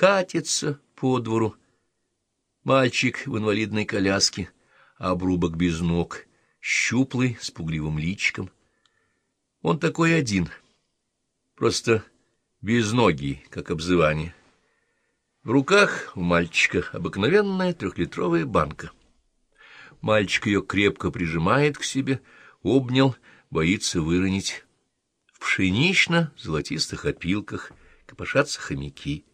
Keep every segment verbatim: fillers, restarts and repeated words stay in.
катится по двору. Мальчик в инвалидной коляске, обрубок без ног, щуплый, с пугливым личиком. Он такой один, просто безногий, как обзывание. В руках у мальчика обыкновенная трехлитровая банка. Мальчик ее крепко прижимает к себе, обнял, боится выронить. В пшенично-золотистых опилках копошатся хомяки.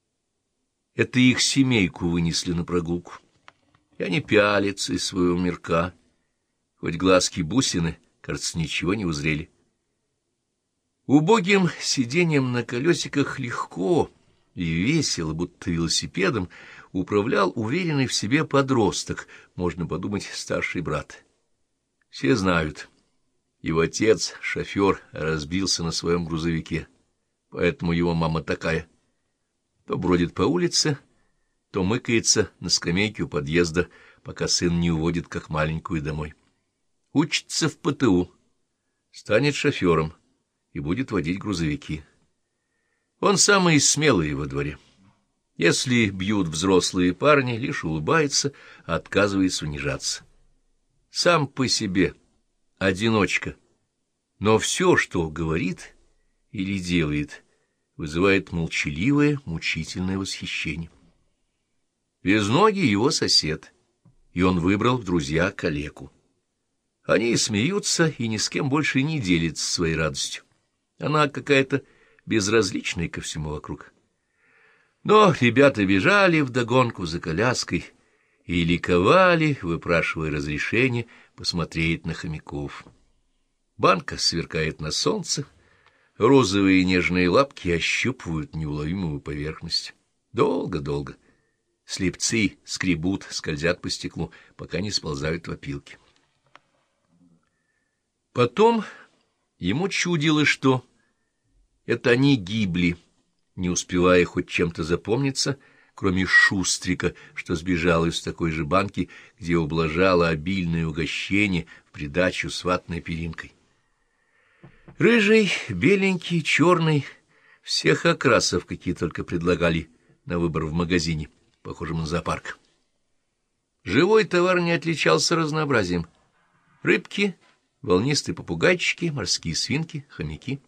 Это их семейку вынесли на прогулку. И они пялятся из своего мирка. Хоть глазки-бусины, кажется, ничего не узрели. Убогим сиденьем на колесиках легко и весело, будто велосипедом, управлял уверенный в себе подросток, можно подумать, старший брат. Все знают, его отец, шофер, разбился на своем грузовике, поэтому его мама такая. То бродит по улице, то мыкается на скамейке у подъезда, пока сын не уводит как маленькую домой. Учится в ПТУ, станет шофером и будет водить грузовики. Он самый смелый во дворе. Если бьют взрослые парни, лишь улыбается, а отказывается унижаться. Сам по себе одиночка, но все, что говорит или делает, вызывает молчаливое, мучительное восхищение. Безногий его сосед, и он выбрал в друзья калеку. Они смеются и ни с кем больше не делятся своей радостью. Она какая-то безразличная ко всему вокруг. Но ребята бежали вдогонку за коляской и ликовали, выпрашивая разрешение посмотреть на хомяков. Банка сверкает на солнце, розовые нежные лапки ощупывают неуловимую поверхность. Долго-долго. Слепцы скребут, скользят по стеклу, пока не сползают в опилки. Потом ему чудилось, что это они гибли, не успевая хоть чем-то запомниться, кроме Шустрика, что сбежал из такой же банки, где ублажало обильное угощение в придачу с ватной перинкой. Рыжий, беленький, черный, всех окрасов, какие только предлагали на выбор в магазине, похожем на зоопарк. Живой товар не отличался разнообразием. Рыбки, волнистые попугайчики, морские свинки, хомяки.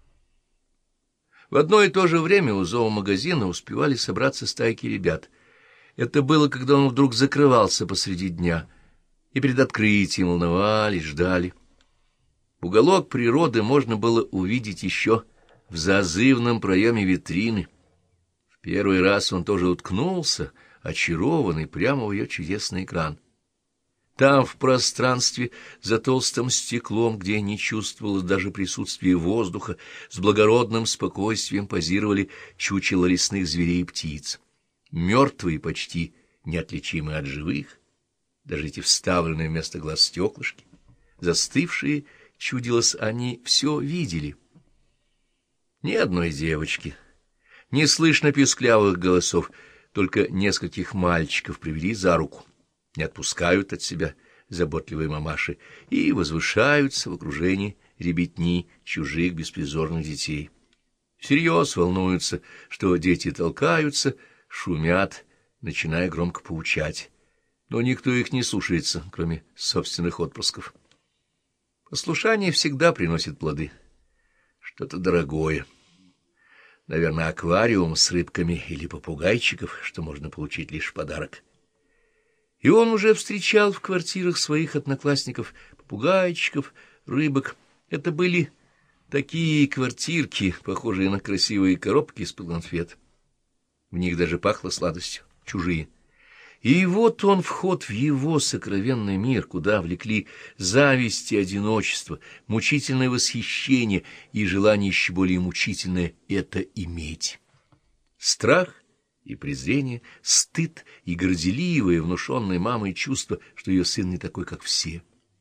В одно и то же время у зоомагазина успевали собраться стайки ребят. Это было, когда он вдруг закрывался посреди дня, и перед открытием волновались, ждали. Уголок природы можно было увидеть еще в зазывном проеме витрины. В первый раз он тоже уткнулся, очарованный, прямо в ее чудесный экран. Там, в пространстве, за толстым стеклом, где не чувствовалось даже присутствия воздуха, с благородным спокойствием позировали чучела лесных зверей и птиц. Мертвые, почти неотличимые от живых, даже эти вставленные вместо глаз стеклышки, застывшие, чудилось, они все видели. Ни одной девочки, не слышно писклявых голосов, только нескольких мальчиков привели за руку. Не отпускают от себя заботливые мамаши и возвышаются в окружении ребятни чужих беспризорных детей. Всерьез волнуются, что дети толкаются, шумят, начиная громко поучать. Но никто их не слушается, кроме собственных отпрысков. Послушание всегда приносит плоды. Что-то дорогое. Наверное, аквариум с рыбками или попугайчиков, что можно получить лишь в подарок. И он уже встречал в квартирах своих одноклассников попугайчиков, рыбок. Это были такие квартирки, похожие на красивые коробки из-под конфет. В них даже пахло сладостью, чужие. И вот он, вход в его сокровенный мир, куда влекли зависть и одиночество, мучительное восхищение и желание еще более мучительное — это иметь. Страх и презрение, стыд и горделивое, внушенное мамой чувство, что ее сын не такой, как все.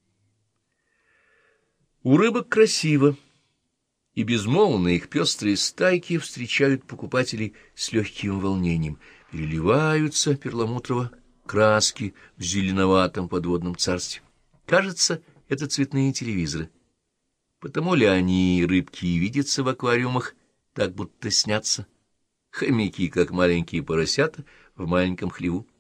У рыбок красиво, и безмолвные их пестрые стайки встречают покупателей с легким волнением, переливаются перламутрово краски в зеленоватом подводном царстве. Кажется, это цветные телевизоры. Потому ли они, рыбки, и видятся в аквариумах, так будто снятся? хомяки, как маленькие поросята в маленьком хлеву.